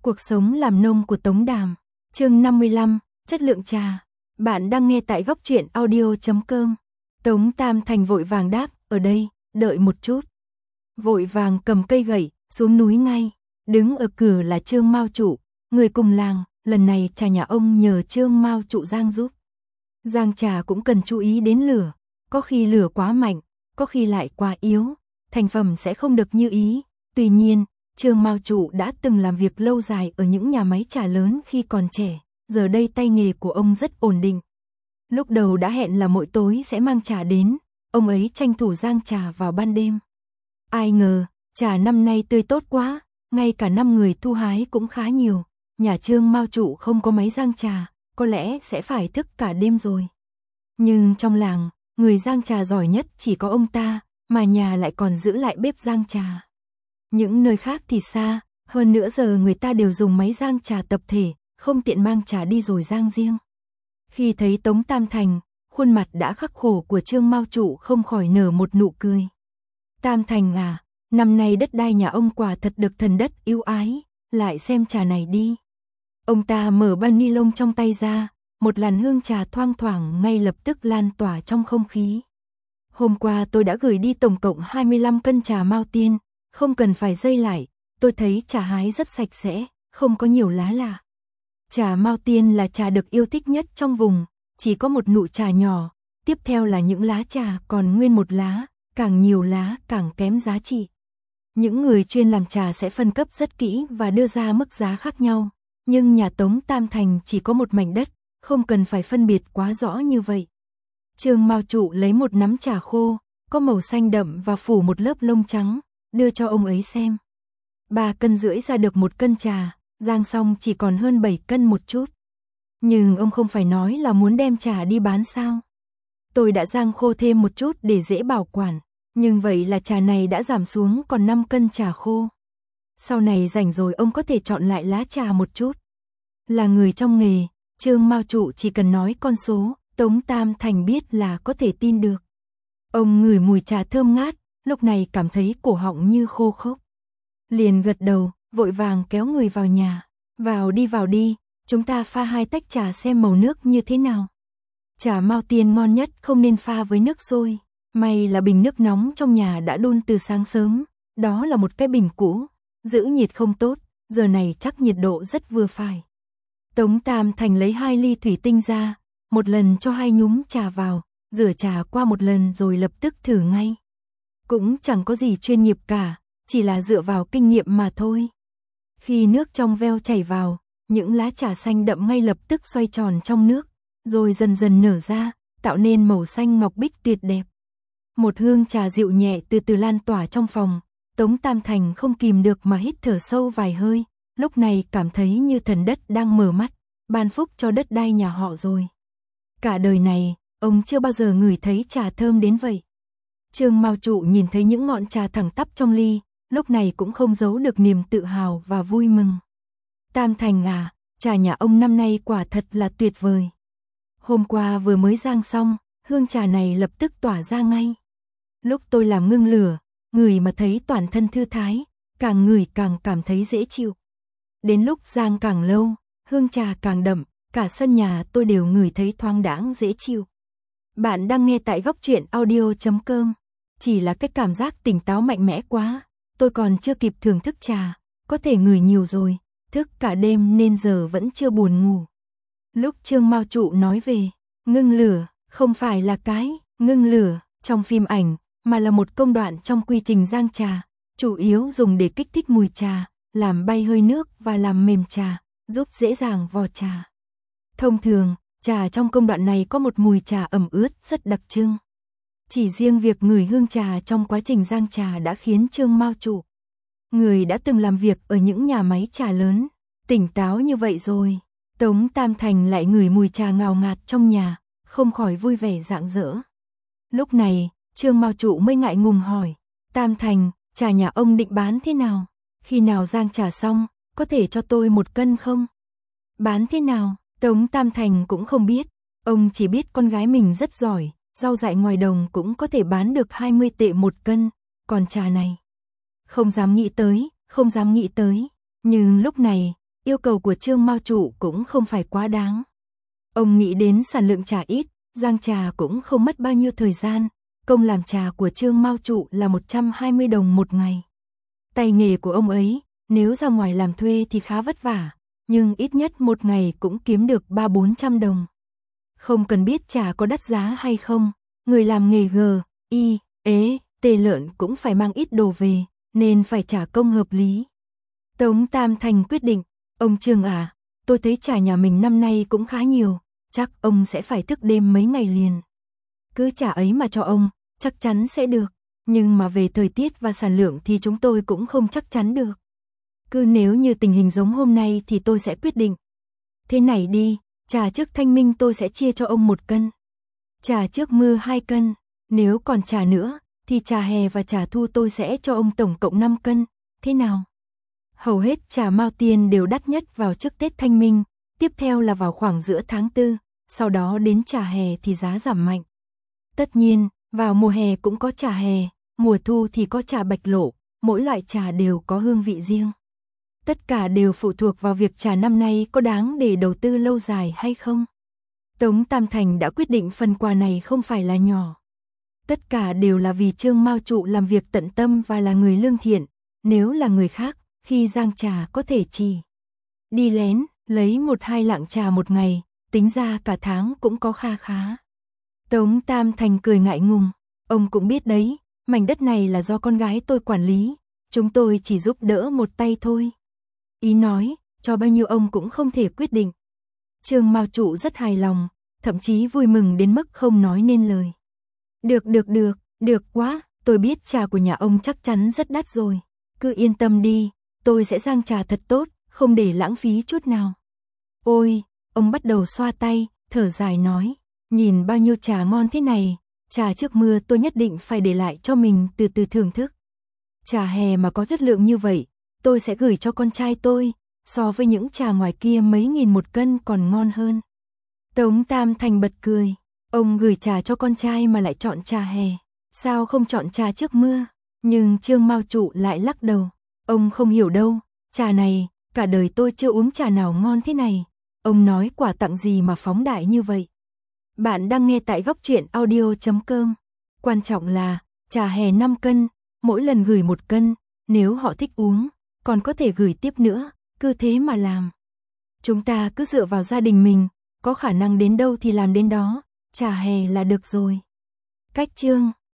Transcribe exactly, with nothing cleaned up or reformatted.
Cuộc sống làm nông của Tống Đàm, chương năm mươi lăm, chất lượng trà. Bạn đang nghe tại góc truyện audio chấm com. Tống Tam Thành vội vàng đáp, ở đây, đợi một chút. Vội vàng cầm cây gậy, xuống núi ngay. Đứng ở cửa là Trương Mao Trụ, người cùng làng, lần này trà nhà ông nhờ Trương Mao Trụ rang giúp. Rang trà cũng cần chú ý đến lửa, có khi lửa quá mạnh, có khi lại quá yếu, thành phẩm sẽ không được như ý. Tuy nhiên, Trương Mao Trụ đã từng làm việc lâu dài ở những nhà máy trà lớn khi còn trẻ, giờ đây tay nghề của ông rất ổn định. Lúc đầu đã hẹn là mỗi tối sẽ mang trà đến, ông ấy tranh thủ rang trà vào ban đêm. Ai ngờ, trà năm nay tươi tốt quá, ngay cả năm người thu hái cũng khá nhiều. Nhà Trương Mao Trụ không có máy rang trà, có lẽ sẽ phải thức cả đêm rồi. Nhưng trong làng, người rang trà giỏi nhất chỉ có ông ta, mà nhà lại còn giữ lại bếp rang trà. Những nơi khác thì xa, hơn nữa giờ người ta đều dùng máy rang trà tập thể, không tiện mang trà đi rồi rang riêng. Khi thấy Tống Tam Thành, khuôn mặt đã khắc khổ của Trương Mao Trụ không khỏi nở một nụ cười. Tam Thành à, năm nay đất đai nhà ông quả thật được thần đất ưu ái, lại xem trà này đi. Ông ta mở bao ni lông trong tay ra, một làn hương trà thoang thoảng ngay lập tức lan tỏa trong không khí. Hôm qua tôi đã gửi đi tổng cộng hai mươi lăm cân trà Mao Tiên, không cần phải dây lại, tôi thấy trà hái rất sạch sẽ, không có nhiều lá lạ. Trà Mao Tiên là trà được yêu thích nhất trong vùng, chỉ có một nụ trà nhỏ, tiếp theo là những lá trà còn nguyên một lá, càng nhiều lá càng kém giá trị. Những người chuyên làm trà sẽ phân cấp rất kỹ và đưa ra mức giá khác nhau, nhưng nhà Tống Tam Thành chỉ có một mảnh đất, không cần phải phân biệt quá rõ như vậy. Trương Mao Trụ lấy một nắm trà khô, có màu xanh đậm và phủ một lớp lông trắng, đưa cho ông ấy xem. Ba cân rưỡi ra được một cân trà, rang xong chỉ còn hơn bảy cân một chút. Nhưng ông không phải nói là muốn đem trà đi bán sao? Tôi đã rang khô thêm một chút để dễ bảo quản, nhưng vậy là trà này đã giảm xuống còn năm cân trà khô. Sau này rảnh rồi ông có thể chọn lại lá trà một chút. Là người trong nghề, Trương Mao Trụ chỉ cần nói con số, Tống Tam Thành biết là có thể tin được. Ông ngửi mùi trà thơm ngát, lúc này cảm thấy cổ họng như khô khốc. Liền gật đầu, vội vàng kéo người vào nhà. Vào đi vào đi, chúng ta pha hai tách trà xem màu nước như thế nào. Trà Mao Tiên ngon nhất không nên pha với nước sôi. May là bình nước nóng trong nhà đã đun từ sáng sớm, đó là một cái bình cũ, giữ nhiệt không tốt, giờ này chắc nhiệt độ rất vừa phải. Tống Tam Thành lấy hai ly thủy tinh ra, một lần cho hai nhúm trà vào, rửa trà qua một lần rồi lập tức thử ngay. Cũng chẳng có gì chuyên nghiệp cả, chỉ là dựa vào kinh nghiệm mà thôi. Khi nước trong veo chảy vào, những lá trà xanh đậm ngay lập tức xoay tròn trong nước, rồi dần dần nở ra, tạo nên màu xanh ngọc bích tuyệt đẹp. Một hương trà dịu nhẹ từ từ lan tỏa trong phòng, Tống Tam Thành không kìm được mà hít thở sâu vài hơi, lúc này cảm thấy như thần đất đang mở mắt, ban phúc cho đất đai nhà họ rồi. Cả đời này, ông chưa bao giờ ngửi thấy trà thơm đến vậy. Trương Mao Trụ nhìn thấy những ngọn trà thẳng tắp trong ly, lúc này cũng không giấu được niềm tự hào và vui mừng. Tam Thành à, trà nhà ông năm nay quả thật là tuyệt vời. Hôm qua vừa mới rang xong, hương trà này lập tức tỏa ra ngay. Lúc tôi làm ngưng lửa, ngửi mà thấy toàn thân thư thái, càng ngửi càng cảm thấy dễ chịu. Đến lúc rang càng lâu, hương trà càng đậm, cả sân nhà tôi đều ngửi thấy thoáng đãng dễ chịu. Bạn đang nghe tại góc truyện audio chấm com. Chỉ là cái cảm giác tỉnh táo mạnh mẽ quá, tôi còn chưa kịp thưởng thức trà, có thể ngửi nhiều rồi, thức cả đêm nên giờ vẫn chưa buồn ngủ. Lúc Trương Mao Trụ nói về ngưng lửa, không phải là cái ngưng lửa trong phim ảnh, mà là một công đoạn trong quy trình rang trà, chủ yếu dùng để kích thích mùi trà, làm bay hơi nước và làm mềm trà, giúp dễ dàng vò trà. Thông thường, trà trong công đoạn này có một mùi trà ẩm ướt rất đặc trưng. Chỉ riêng việc ngửi hương trà trong quá trình rang trà đã khiến Trương Mao Trụ, người đã từng làm việc ở những nhà máy trà lớn, tỉnh táo như vậy rồi. Tống Tam Thành lại ngửi mùi trà ngào ngạt trong nhà, không khỏi vui vẻ rạng rỡ. Lúc này, Trương Mao Trụ mới ngại ngùng hỏi, Tam Thành, trà nhà ông định bán thế nào? Khi nào rang trà xong, có thể cho tôi một cân không? Bán thế nào? Tống Tam Thành cũng không biết, ông chỉ biết con gái mình rất giỏi, rau dại ngoài đồng cũng có thể bán được hai mươi tệ một cân, còn trà này, không dám nghĩ tới, không dám nghĩ tới. Nhưng lúc này, yêu cầu của Trương Mao Trụ cũng không phải quá đáng. Ông nghĩ đến sản lượng trà ít, rang trà cũng không mất bao nhiêu thời gian, công làm trà của Trương Mao Trụ là một trăm hai mươi đồng một ngày. Tay nghề của ông ấy, nếu ra ngoài làm thuê thì khá vất vả, nhưng ít nhất một ngày cũng kiếm được ba bốn trăm đồng. Không cần biết trà có đắt giá hay không, người làm nghề G, Y, ế, tê lợn cũng phải mang ít đồ về, nên phải trả công hợp lý. Tống Tam Thành quyết định, ông Trương à, tôi thấy trà nhà mình năm nay cũng khá nhiều, chắc ông sẽ phải thức đêm mấy ngày liền. Cứ trà ấy mà cho ông, chắc chắn sẽ được, nhưng mà về thời tiết và sản lượng thì chúng tôi cũng không chắc chắn được. Cứ nếu như tình hình giống hôm nay thì tôi sẽ quyết định. Thế này đi, trà trước thanh minh tôi sẽ chia cho ông một cân. Trà trước mưa hai cân, nếu còn trà nữa, thì trà hè và trà thu tôi sẽ cho ông tổng cộng năm cân, thế nào? Hầu hết trà Mao Tiên đều đắt nhất vào trước Tết Thanh Minh, tiếp theo là vào khoảng giữa tháng tư, sau đó đến trà hè thì giá giảm mạnh. Tất nhiên, vào mùa hè cũng có trà hè, mùa thu thì có trà bạch lộ, mỗi loại trà đều có hương vị riêng. Tất cả đều phụ thuộc vào việc trà năm nay có đáng để đầu tư lâu dài hay không. Tống Tam Thành đã quyết định phần quà này không phải là nhỏ. Tất cả đều là vì Trương Mao Trụ làm việc tận tâm và là người lương thiện, nếu là người khác, khi rang trà có thể chỉ đi lén, lấy một hai lạng trà một ngày, tính ra cả tháng cũng có kha khá. Tống Tam Thành cười ngại ngùng, ông cũng biết đấy, mảnh đất này là do con gái tôi quản lý, chúng tôi chỉ giúp đỡ một tay thôi. Ý nói, cho bao nhiêu ông cũng không thể quyết định. Trương Mao Trụ rất hài lòng, thậm chí vui mừng đến mức không nói nên lời. Được được được, được quá, tôi biết trà của nhà ông chắc chắn rất đắt rồi. Cứ yên tâm đi, tôi sẽ rang trà thật tốt, không để lãng phí chút nào. Ôi, ông bắt đầu xoa tay, thở dài nói, nhìn bao nhiêu trà ngon thế này, trà trước mưa tôi nhất định phải để lại cho mình từ từ thưởng thức. Trà hè mà có chất lượng như vậy, tôi sẽ gửi cho con trai tôi, so với những trà ngoài kia mấy nghìn một cân còn ngon hơn. Tống Tam Thành bật cười, ông gửi trà cho con trai mà lại chọn trà hè, sao không chọn trà trước mưa? Nhưng Trương Mao Trụ lại lắc đầu, ông không hiểu đâu, trà này, cả đời tôi chưa uống trà nào ngon thế này, ông nói quà tặng gì mà phóng đại như vậy. Bạn đang nghe tại góc truyện audio chấm com, quan trọng là, trà hè năm cân, mỗi lần gửi một cân, nếu họ thích uống, còn có thể gửi tiếp nữa, cứ thế mà làm. Chúng ta cứ dựa vào gia đình mình, có khả năng đến đâu thì làm đến đó, trà hè là được rồi. Cách chương